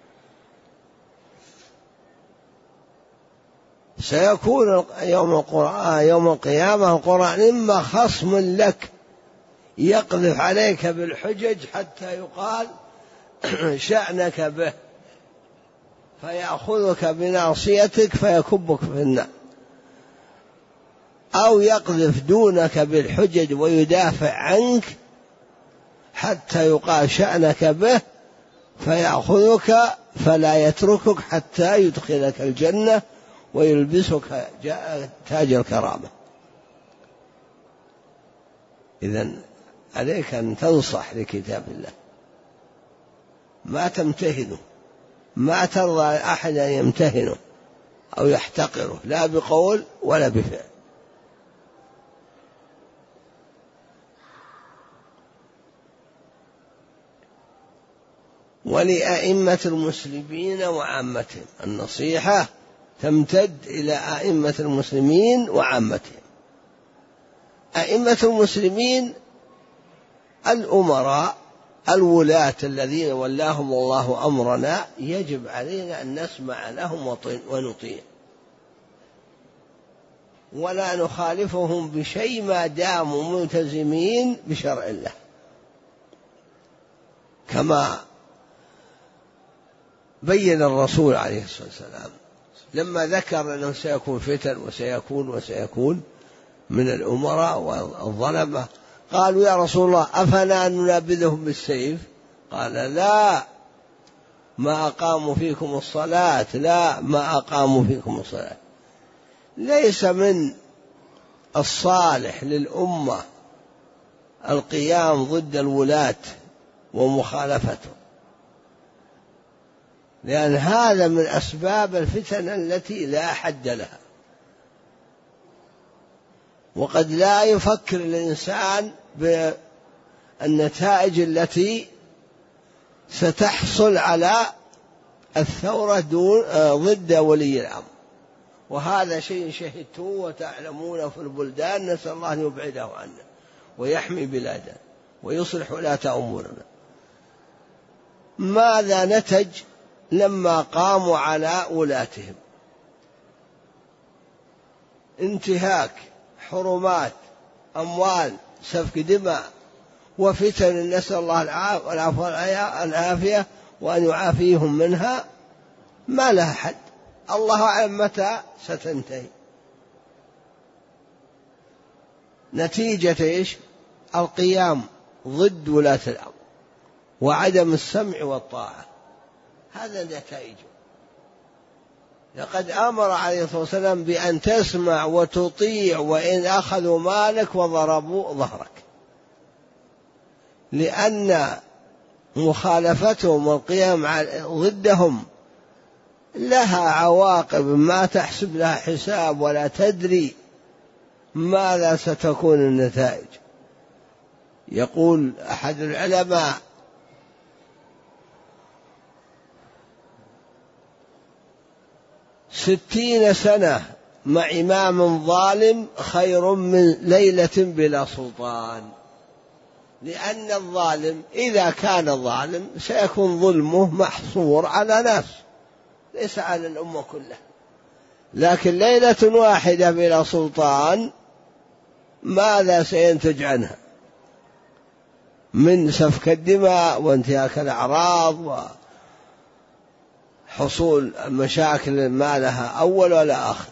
سيكون يوم القيامة القرآن إما خصم لك يقذف عليك بالحجج حتى يقال شأنك به، فيأخذك بناصيتك فيكبك في النار، أو يقذف دونك بالحجج ويدافع عنك حتى يقال شأنك به فيأخذك فلا يتركك حتى يدخلك الجنة ويلبسك تاج الكرامة. إذن عليك أن تنصح لكتاب الله، ما تمتهنه، ما ترضى أحد أن يمتهنه أو يحتقره، لا بقول ولا بفعل. ولأئمة المسلمين وعامتهم. النصيحة تمتد إلى أئمة المسلمين وعامتهم. أئمة المسلمين الأمراء الولاة الذين ولاهم الله أمرنا، يجب علينا أن نسمع لهم ونطيع، ولا نخالفهم بشيء ما داموا ملتزمين بشرع الله، كما بين الرسول عليه الصلاة والسلام لما ذكر أنه سيكون فتن وسيكون من الأمراء والظلمة. قالوا يا رسول الله أفلا ننابذهم بالسيف؟ قال لا ما أقاموا فيكم الصلاة، لا ما أقاموا فيكم الصلاة. ليس من الصالح للأمة القيام ضد الولاة ومخالفته، لأن هذا من أسباب الفتن التي لا حد لها. وقد لا يفكر الإنسان بالنتائج التي ستحصل على الثورة ضد ولي الأمر، وهذا شيء شهدتوه وتعلمون في البلدان، نسأل الله أن يبعده عنا ويحمي بلاده ويصلح ولاة أمورنا. ماذا نتج لما قاموا على ولاتهم؟ انتهاك حرمات، أموال، سفك دماء، وفتن نسأل الله العافية وأن يعافيهم منها ما لها حد. الله أعلم متى ستنتهي. نتيجة إيش؟ القيام ضد ولاة الأمر وعدم السمع والطاعة، هذا نتائجه. لقد أمر عليه الصلاة والسلام بأن تسمع وتطيع وإن أخذوا مالك وضربوا ظهرك، لأن مخالفتهم والقيام ضدهم لها عواقب ما تحسب لها حساب ولا تدري ماذا ستكون النتائج. يقول أحد العلماء: 60 سنة مع إمام ظالم خير من ليلة بلا سلطان، لأن الظالم إذا كان ظالم سيكون ظلمه محصور على ناس ليس على الأمة كلها، لكن ليلة واحدة بلا سلطان ماذا سينتج عنها من سفك الدماء وانتهاك الأعراض وحصول مشاكل ما لها أول ولا آخر.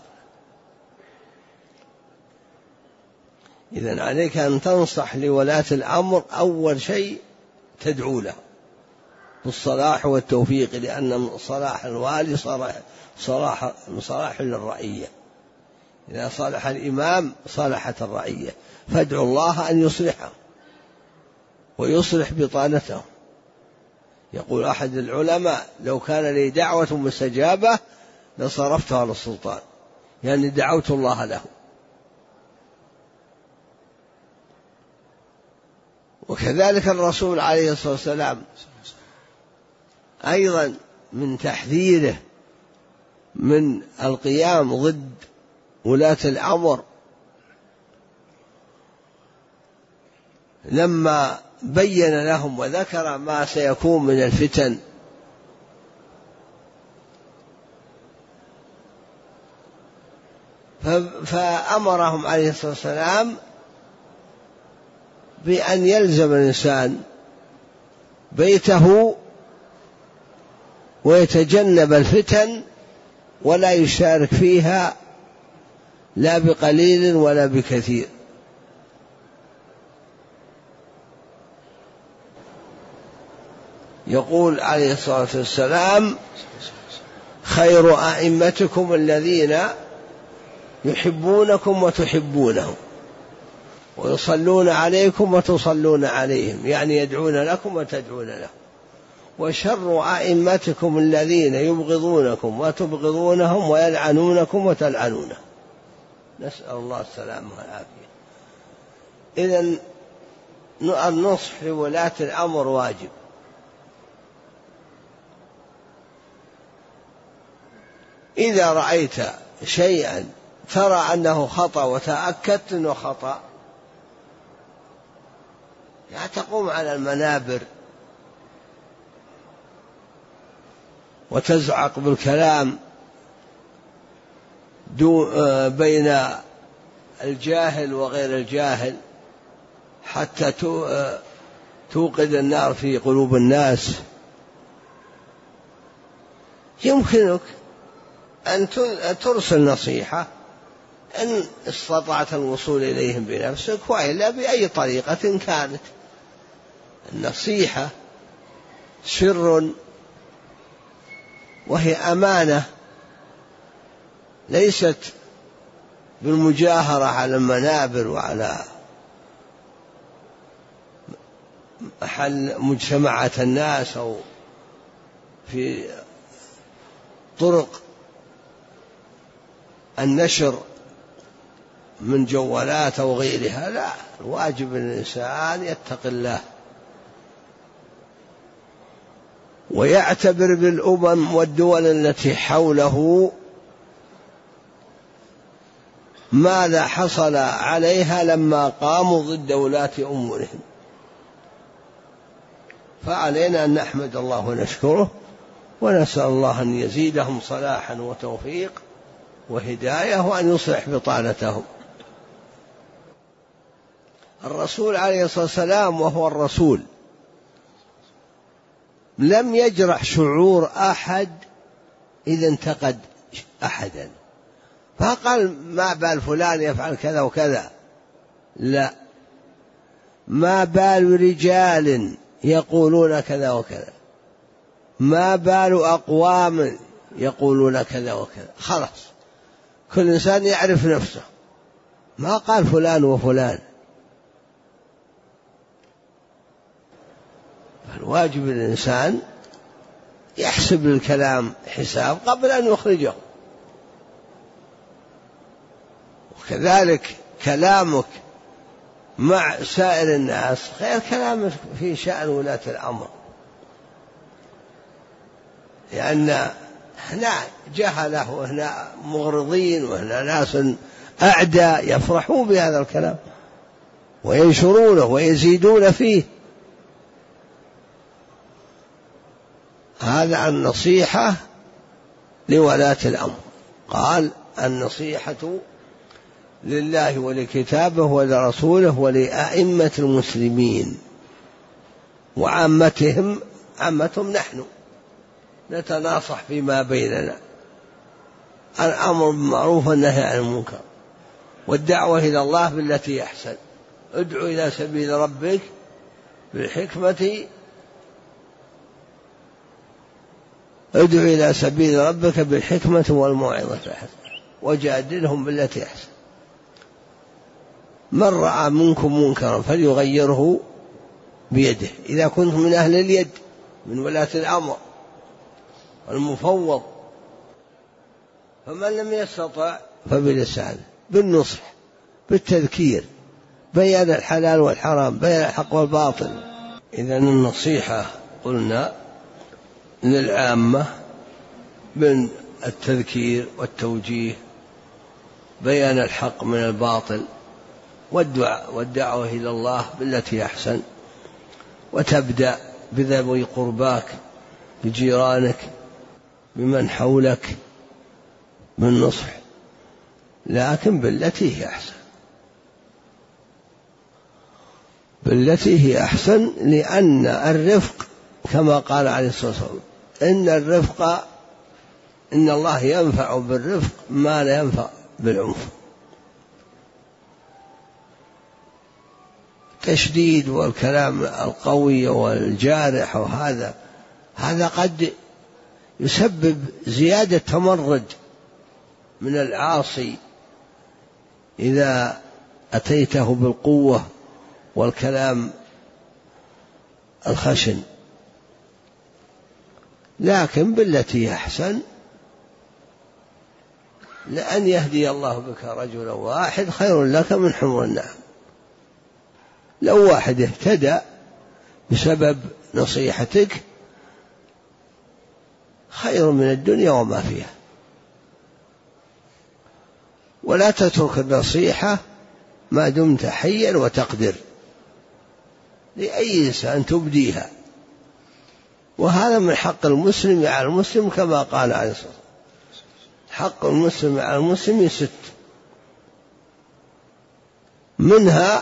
إذن عليك أن تنصح لولاة الأمر أول شيء تدعو له بالصلاح والتوفيق، لأن صلاح الوالي صلاح للرعية. إذا صلح الإمام صلحت الرعية، فادعوا الله أن يصلحه ويصلح بطانته. يقول أحد العلماء: لو كان لي دعوة مستجابة لصرفتها للسلطان، يعني دعوت الله له. وكذلك الرسول عليه الصلاة والسلام أيضا من تحذيره من القيام ضد ولاة الأمر لما بين لهم وذكر ما سيكون من الفتن، فأمرهم عليه الصلاة والسلام بأن يلزم الإنسان بيته ويتجنب الفتن ولا يشارك فيها لا بقليل ولا بكثير. يقول عليه الصلاة والسلام: خير أئمتكم الذين يحبونكم وتحبونهم ويصلون عليكم وتصلون عليهم، يعني يدعون لكم وتدعون لهم. وشر أئمتكم الذين يبغضونكم وتبغضونهم ويلعنونكم وتلعنونهم. نسأل الله السلامة والعافية. إذن النصح لولاة الأمر واجب، إذا رأيت شيئا ترى أنه خطأ وتأكدت أنه خطأ، لا تقوم على المنابر وتزعق بالكلام بين الجاهل وغير الجاهل حتى توقد النار في قلوب الناس. يمكنك أن ترسل نصيحة إن استطعت الوصول إليهم بنفسك، وإلا بأي طريقة كانت. النصيحة سر وهي أمانة، ليست بالمجاهرة على المنابر وعلى محل مجتمعات الناس أو في طرق النشر من جوالات أو غيرها. لا، الواجب الإنسان يتقي الله ويعتبر بالأمم والدول التي حوله ماذا حصل عليها لما قاموا ضد ولاة أمورهم. فعلينا أن نحمد الله ونشكره ونسأل الله أن يزيدهم صلاحا وتوفيق وهداية وأن يصلح بطانتهم. الرسول عليه الصلاة والسلام وهو الرسول لم يجرح شعور أحد إذا انتقد أحدا، فقال ما بال فلان يفعل كذا وكذا، لا، ما بال رجال يقولون كذا وكذا، ما بال أقوام يقولون كذا وكذا. خلاص، كل إنسان يعرف نفسه، ما قال فلان وفلان. فالواجب الإنسان يحسب الكلام حساب قبل أن يخرجه، وكذلك كلامك مع سائر الناس غير كلامك في شأن ولاة الأمر، لأن هنا جهله وهنا مغرضين وهنا ناس أعداء يفرحون بهذا الكلام وينشرونه ويزيدون فيه. هذا النصيحة لولاة الأمر. قال النصيحة لله ولكتابه ولرسوله ولأئمة المسلمين وعامتهم، عامتهم نحن نتناصح فيما بيننا، الأمر بالمعروف والنهي عن المنكر والدعوة إلى الله بالتي أحسن. ادعو إلى سبيل ربك بالحكمة، ادعو إلى سبيل ربك بالحكمة والموعظة الحسنة وجادلهم بالتي أحسن. من رأى منكم منكرا فليغيره بيده، إذا كنتم من أهل اليد من ولاة الأمر المفوض. فمن لم يستطع فبلسانه، بالنصح، بالتذكير، بيان الحلال والحرام، بيان الحق والباطل. إذن النصيحة قلنا للعامة من التذكير والتوجيه، بيان الحق من الباطل، والدعوة إلى الله بالتي أحسن، وتبدأ بذوي قرباك، بجيرانك، بمن حولك بالنصح، لكن بالتي هي أحسن، بالتي هي أحسن، لأن الرفق كما قال عليه الصلاة والسلام إن الرفق، إن الله ينفع بالرفق ما لا ينفع بالعنف. تشديد والكلام القوي والجارح، هذا قد يسبب زيادة تمرد من العاصي إذا أتيته بالقوة والكلام الخشن. لكن بالتي أحسن، لأن يهدي الله بك رجلا واحد خير لك من حمر النعم. لو واحد اهتدى بسبب نصيحتك خير من الدنيا وما فيها. ولا تترك النصيحة ما دمت حيا وتقدر لأي إنسان تبديها، وهذا من حق المسلم على المسلم كما قال عليه الصلاة والسلام: حق المسلم على المسلم 6، منها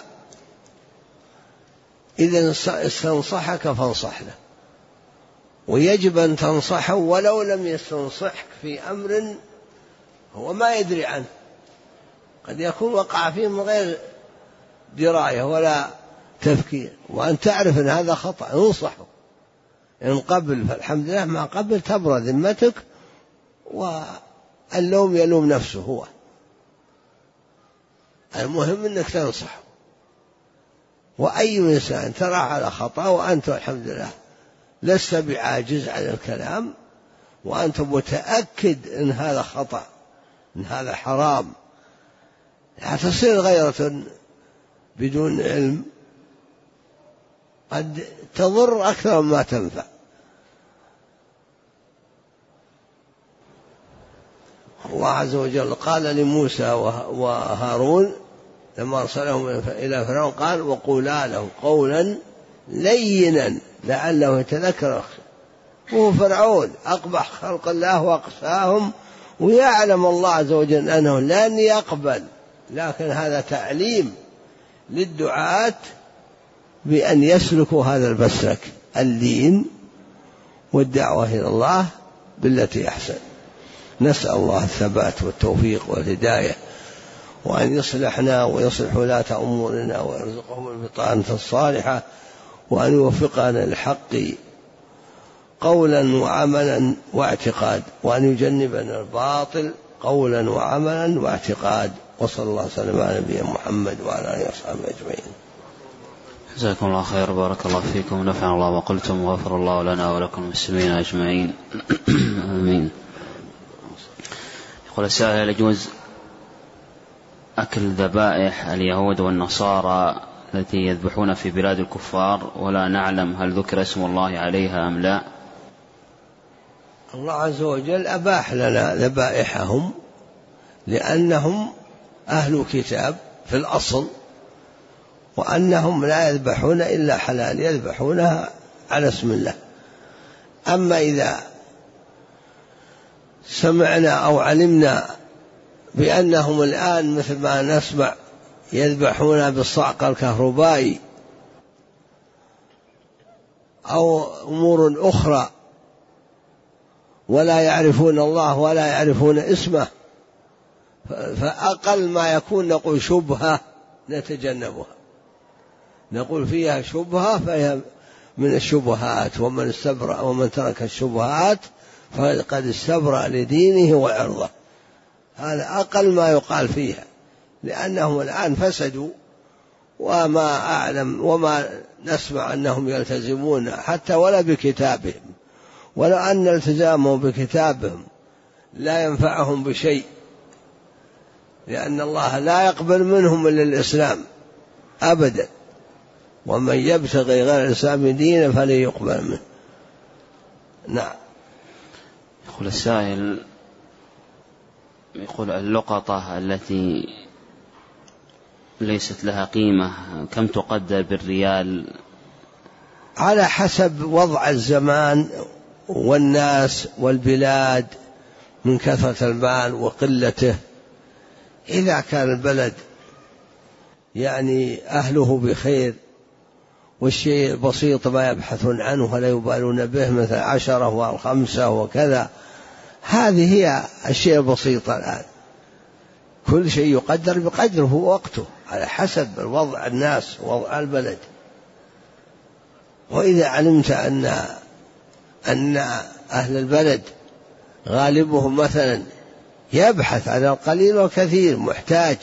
إذا استنصحك فانصح له، ويجب أن تنصحه ولو لم يستنصحك في أمر هو ما يدري عنه، قد يكون وقع فيه من غير دراية ولا تفكير، وأن تعرف أن هذا خطأ انصحه، إن قبل فالحمد لله، ما قبل تبرى ذمتك واللوم يلوم نفسه هو، المهم أنك تنصحه. وأي إنسان ترى على خطأ وأنت الحمد لله لست بعاجز عن الكلام، وأنت متأكد أن هذا خطأ، أن هذا حرام، لا تصير غيرة بدون علم قد تضر أكثر مما تنفع. الله عز وجل قال لموسى وهارون لما أرسلهم إلى فرعون قال: وقولا له قولا لينا لعله يتذكر. هو فرعون أقبح خلق الله وأقساهم، ويعلم الله عز وجل أنه لن يقبل، لكن هذا تعليم للدعاة بأن يسلكوا هذا المسلك اللين والدعوة إلى الله بالتي أحسن. نسأل الله الثبات والتوفيق والهداية، وأن يصلحنا ويصلح ولاة أمورنا ويرزقهم البطانة الصالحة، وأن يوفقنا للحق قولا وعملا واعتقاد، وأن يجنبنا الباطل قولا وعملا واعتقاد. وصلى الله وسلم على نبينا محمد وعلى آله وصحبه أجمعين. جزاكم الله خير، بارك الله فيكم، ونفعنا الله ما قلتم، وغفر الله لنا ولكم المسلمين أجمعين. آمين. يقول السائل: هل يجوز أكل ذبائح اليهود والنصارى التي يذبحون في بلاد الكفار ولا نعلم هل ذكر اسم الله عليها أم لا؟ الله عز وجل أباح لنا ذبائحهم لأنهم أهل كتاب في الأصل، وأنهم لا يذبحون إلا حلال، يذبحونها على اسم الله. أما إذا سمعنا أو علمنا بأنهم الآن مثل ما نسمع يذبحون بالصعق الكهربائي أو أمور أخرى ولا يعرفون الله ولا يعرفون اسمه، فأقل ما يكون نقول شبهة نتجنبها، نقول فيها شبهة فهي من الشبهات، ومن ترك الشبهات فقد استبرأ لدينه وعرضه. هذا أقل ما يقال فيها، لأنهم الآن فسدوا، وما أعلم وما نسمع أنهم يلتزمون حتى ولا بكتابهم، ولو أن التزامهم بكتابهم لا ينفعهم بشيء، لأن الله لا يقبل منهم إلا الإسلام أبدا، ومن يبتغي غير الإسلام دينا فلن يقبل منه. نعم. يقول السائل: يقول اللقطة التي ليست لها قيمة كم تقدر بالريال؟ على حسب وضع الزمان والناس والبلاد من كثرة المال وقلته. إذا كان البلد يعني أهله بخير والشيء بسيط ما يبحثون عنه ولا يبالون به، مثل 10 و5 وكذا، هذه هي الشيء البسيط. الآن كل شيء يقدر بقدره ووقته على حسب الوضع الناس ووضع البلد. وإذا علمت أن أهل البلد غالبهم مثلا يبحث عن القليل والكثير محتاج،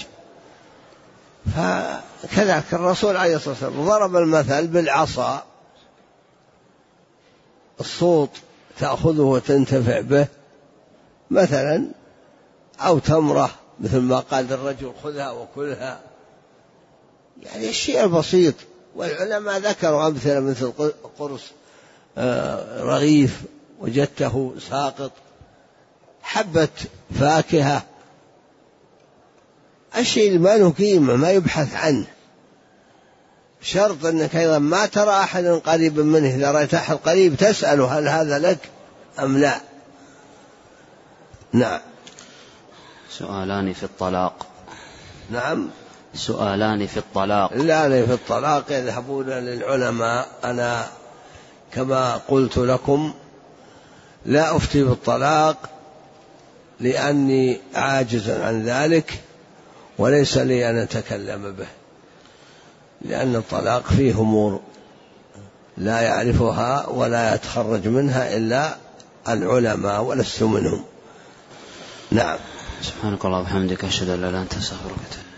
فكذلك الرسول عليه الصلاة والسلام ضرب المثل بالعصا، الصوت تأخذه وتنتفع به مثلا، أو تمرة مثل ما قال الرجل خذها وكلها، يعني الشيء البسيط. والعلماء ذكروا أمثلة مثل قرص رغيف وجدته ساقط، حبة فاكهة، الشيء اللي ما له قيمة ما يبحث عنه، شرط أنك أيضا ما ترى أحد قريبا منه، إذا رأيت أحد قريب تسأله هل هذا لك أم لا. نعم. سؤالان في الطلاق. نعم. سؤالان في الطلاق. لا في الطلاق يذهبون للعلماء. أنا كما قلت لكم لا أفتي بالطلاق لأني عاجز عن ذلك، وليس لي أن أتكلم به، لأن الطلاق فيه أمور لا يعرفها ولا يتخرج منها إلا العلماء ولست منهم. نعم. سبحانك اللهم وبحمدك أشهد أن لا إله إلا أنت أستغفرك.